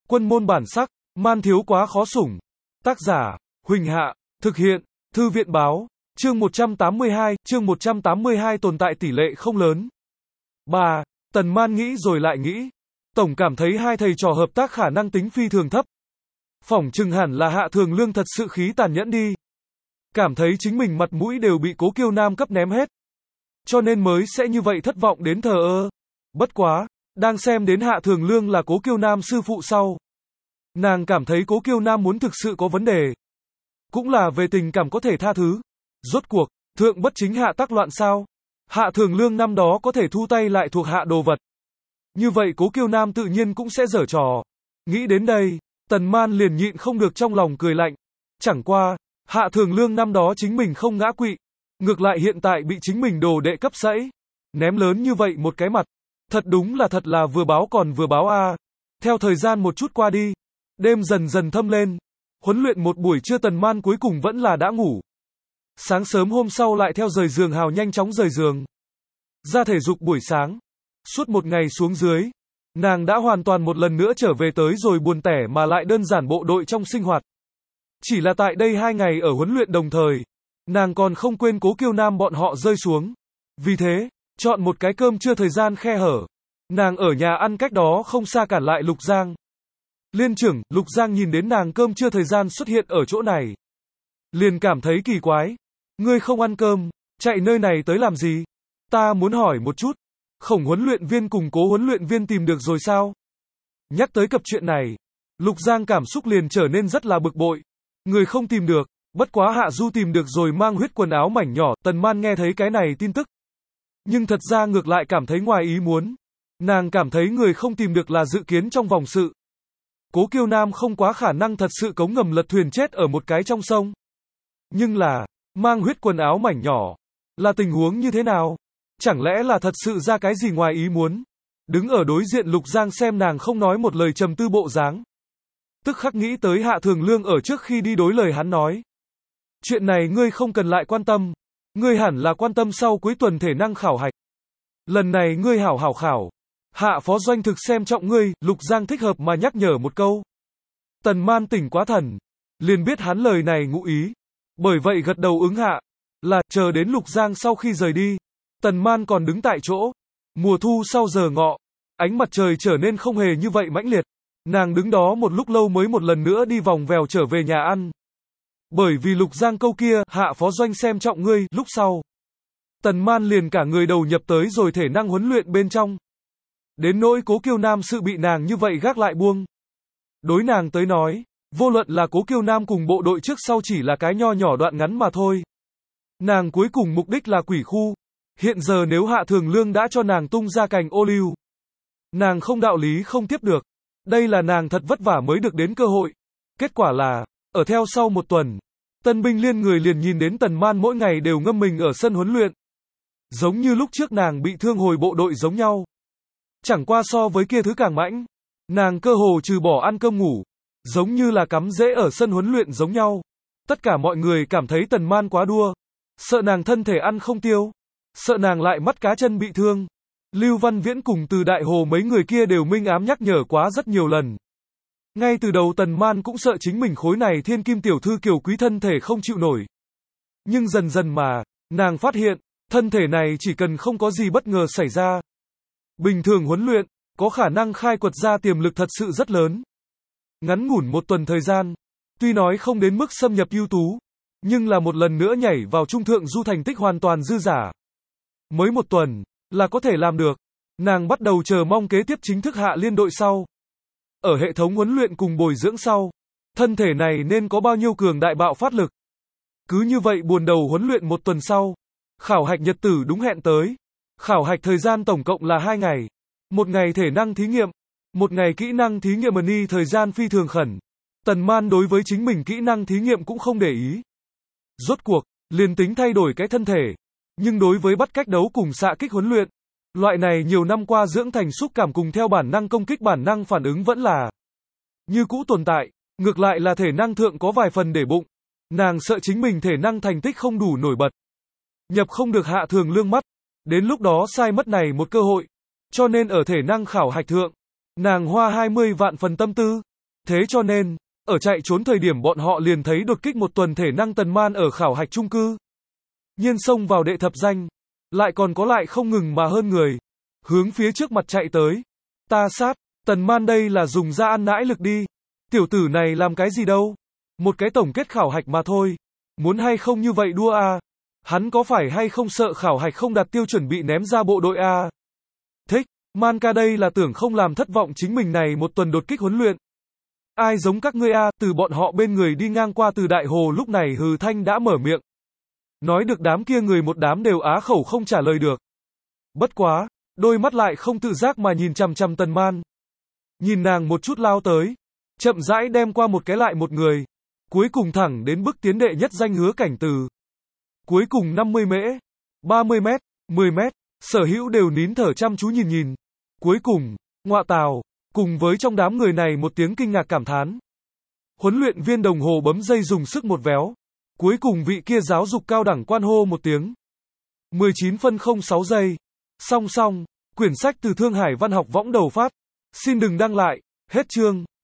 Quân môn bản sắc, man thiếu quá khó sủng. Tác giả, Huỳnh Hạ, thực hiện, Thư viện báo, chương 182 tồn tại tỷ lệ không lớn. 3. Tần Man nghĩ rồi lại nghĩ. Tổng cảm thấy hai thầy trò hợp tác khả năng tính phi thường thấp. Phỏng chừng hẳn là Hạ Thường Lương thật sự khí tàn nhẫn đi. Cảm thấy chính mình mặt mũi đều bị Cố Kiêu Nam cấp ném hết. Cho nên mới sẽ như vậy thất vọng đến thờ ơ. Bất quá, đang xem đến Hạ Thường Lương là Cố Kiêu Nam sư phụ sau. Nàng cảm thấy Cố Kiêu Nam muốn thực sự có vấn đề. Cũng là về tình cảm có thể tha thứ. Rốt cuộc, thượng bất chính hạ tắc loạn sao? Hạ Thường Lương năm đó có thể thu tay lại thuộc hạ đồ vật. Như vậy Cố Kiêu Nam tự nhiên cũng sẽ giở trò. Nghĩ đến đây, Tần Man liền nhịn không được trong lòng cười lạnh. Chẳng qua, Hạ Thường Lương năm đó chính mình không ngã quỵ. Ngược lại hiện tại bị chính mình đồ đệ cấp sẫy. Ném lớn như vậy một cái mặt. Thật đúng là thật là vừa báo còn vừa báo a. Theo thời gian một chút qua đi, đêm dần dần thâm lên. Huấn luyện một buổi trưa Tần Man cuối cùng vẫn là đã ngủ. Sáng sớm hôm sau lại theo rời giường hào nhanh chóng rời giường. Ra thể dục buổi sáng. Suốt một ngày xuống dưới, nàng đã hoàn toàn một lần nữa trở về tới rồi buồn tẻ mà lại đơn giản bộ đội trong sinh hoạt. Chỉ là tại đây 2 ngày ở huấn luyện đồng thời, nàng còn không quên Cố Kiêu Nam bọn họ rơi xuống. Vì thế, chọn một cái cơm trưa thời gian khe hở. Nàng ở nhà ăn cách đó không xa cản lại Lục Giang. Liên trưởng, Lục Giang nhìn đến nàng cơm trưa thời gian xuất hiện ở chỗ này. Liền cảm thấy kỳ quái. Ngươi không ăn cơm, chạy nơi này tới làm gì? Ta muốn hỏi một chút. Khổng huấn luyện viên cùng Cố huấn luyện viên tìm được rồi sao? Nhắc tới cập chuyện này, Lục Giang cảm xúc liền trở nên rất là bực bội. Người không tìm được, bất quá Hạ Du tìm được rồi mang huyết quần áo mảnh nhỏ. Tần Man nghe thấy cái này tin tức. Nhưng thật ra ngược lại cảm thấy ngoài ý muốn. Nàng cảm thấy người không tìm được là dự kiến trong vòng sự. Cố Kiêu Nam không quá khả năng thật sự cống ngầm lật thuyền chết ở một cái trong sông. Nhưng là, mang huyết quần áo mảnh nhỏ, là tình huống như thế nào? Chẳng lẽ là thật sự ra cái gì ngoài ý muốn? Đứng ở đối diện Lục Giang xem nàng không nói một lời trầm tư bộ dáng. Tức khắc nghĩ tới Hạ Thường Lương ở trước khi đi đối lời hắn nói. Chuyện này ngươi không cần lại quan tâm. Ngươi hẳn là quan tâm sau cuối tuần thể năng khảo hạch. Lần này ngươi hảo hảo khảo. Hạ phó doanh thực xem trọng ngươi, Lục Giang thích hợp mà nhắc nhở một câu. Tần Man tỉnh quá thần. Liền biết hắn lời này ngụ ý. Bởi vậy gật đầu ứng hạ. Là, chờ đến Lục Giang sau khi rời đi. Tần Man còn đứng tại chỗ. Mùa thu sau giờ ngọ. Ánh mặt trời trở nên không hề như vậy mãnh liệt. Nàng đứng đó một lúc lâu mới một lần nữa đi vòng vèo trở về nhà ăn. Bởi vì Lục Giang câu kia, Hạ phó doanh xem trọng ngươi, lúc sau. Tần Man liền cả người đầu nhập tới rồi thể năng huấn luyện bên trong. Đến nỗi Cố Kiêu Nam sự bị nàng như vậy gác lại buông. Đối nàng tới nói, vô luận là Cố Kiêu Nam cùng bộ đội trước sau chỉ là cái nho nhỏ đoạn ngắn mà thôi. Nàng cuối cùng mục đích là quỷ khu. Hiện giờ nếu Hạ Thường Lương đã cho nàng tung ra cành ô liu, nàng không đạo lý không tiếp được. Đây là nàng thật vất vả mới được đến cơ hội. Kết quả là, ở theo sau một tuần, tân binh liên người liền nhìn đến Tần Man mỗi ngày đều ngâm mình ở sân huấn luyện. Giống như lúc trước nàng bị thương hồi bộ đội giống nhau. Chẳng qua so với kia thứ càng mãnh. Nàng cơ hồ trừ bỏ ăn cơm ngủ. Giống như là cắm rễ ở sân huấn luyện giống nhau. Tất cả mọi người cảm thấy Tần Man quá đua. Sợ nàng thân thể ăn không tiêu. Sợ nàng lại mắt cá chân bị thương. Lưu Văn Viễn cùng Từ Đại Hồ mấy người kia đều minh ám nhắc nhở quá rất nhiều lần. Ngay từ đầu Tần Man cũng sợ chính mình khối này thiên kim tiểu thư kiều quý thân thể không chịu nổi. Nhưng dần dần mà, nàng phát hiện, thân thể này chỉ cần không có gì bất ngờ xảy ra. Bình thường huấn luyện, có khả năng khai quật ra tiềm lực thật sự rất lớn. Ngắn ngủn một tuần thời gian, tuy nói không đến mức xâm nhập ưu tú, nhưng là một lần nữa nhảy vào trung thượng du thành tích hoàn toàn dư giả. Mới một tuần, là có thể làm được. Nàng bắt đầu chờ mong kế tiếp chính thức hạ liên đội sau. Ở hệ thống huấn luyện cùng bồi dưỡng sau, thân thể này nên có bao nhiêu cường đại bạo phát lực. Cứ như vậy buồn đầu huấn luyện một tuần sau, khảo hạch nhật tử đúng hẹn tới. Khảo hạch thời gian tổng cộng là 2 ngày. Một ngày thể năng thí nghiệm, một ngày kỹ năng thí nghiệm mini thời gian phi thường khẩn. Tần Man đối với chính mình kỹ năng thí nghiệm cũng không để ý. Rốt cuộc, liền tính thay đổi cái thân thể. Nhưng đối với bắt cách đấu cùng xạ kích huấn luyện, loại này nhiều năm qua dưỡng thành xúc cảm cùng theo bản năng công kích bản năng phản ứng vẫn là như cũ tồn tại, ngược lại là thể năng thượng có vài phần để bụng. Nàng sợ chính mình thể năng thành tích không đủ nổi bật. Nhập không được Hạ Thường Lương mắt, đến lúc đó sai mất này một cơ hội. Cho nên ở thể năng khảo hạch thượng, nàng hoa 20 vạn phần tâm tư, Thế cho nên, ở chạy trốn thời điểm bọn họ liền thấy đột kích một tuần thể năng Tần Man ở khảo hạch chung cư. Nhiên xông vào đệ thập danh, lại còn có lại không ngừng mà hơn người, hướng phía trước mặt chạy tới. Ta sát, Tần Man đây là dùng ra ăn nãi lực đi. Tiểu tử này làm cái gì đâu? Một cái tổng kết khảo hạch mà thôi. Muốn hay không như vậy đua à? Hắn có phải hay không sợ khảo hạch không đạt tiêu chuẩn bị ném ra bộ đội à? Thích, Man ca đây là tưởng không làm thất vọng chính mình này một tuần đột kích huấn luyện. Ai giống các ngươi à? Từ bọn họ bên người đi ngang qua từ đại hồ lúc này Hừ Thanh đã mở miệng. Nói được đám kia người một đám đều á khẩu không trả lời được. Bất quá, đôi mắt lại không tự giác mà nhìn chằm chằm Tần Man. Nhìn nàng một chút lao tới, chậm rãi đem qua một cái lại một người, cuối cùng thẳng đến bước tiến đệ nhất danh Hứa Cảnh Từ. Cuối cùng 50 mễ, 30 mét, 10 mét, sở hữu đều nín thở chăm chú nhìn. Cuối cùng, ngọa tào, cùng với trong đám người này một tiếng kinh ngạc cảm thán. Huấn luyện viên đồng hồ bấm dây dùng sức một véo. Cuối cùng vị kia giáo dục cao đẳng quan hô một tiếng. 19 phân 06 giây. Song song, quyển sách từ Thương Hải Văn học võng đầu phát. Xin đừng đăng lại, hết chương.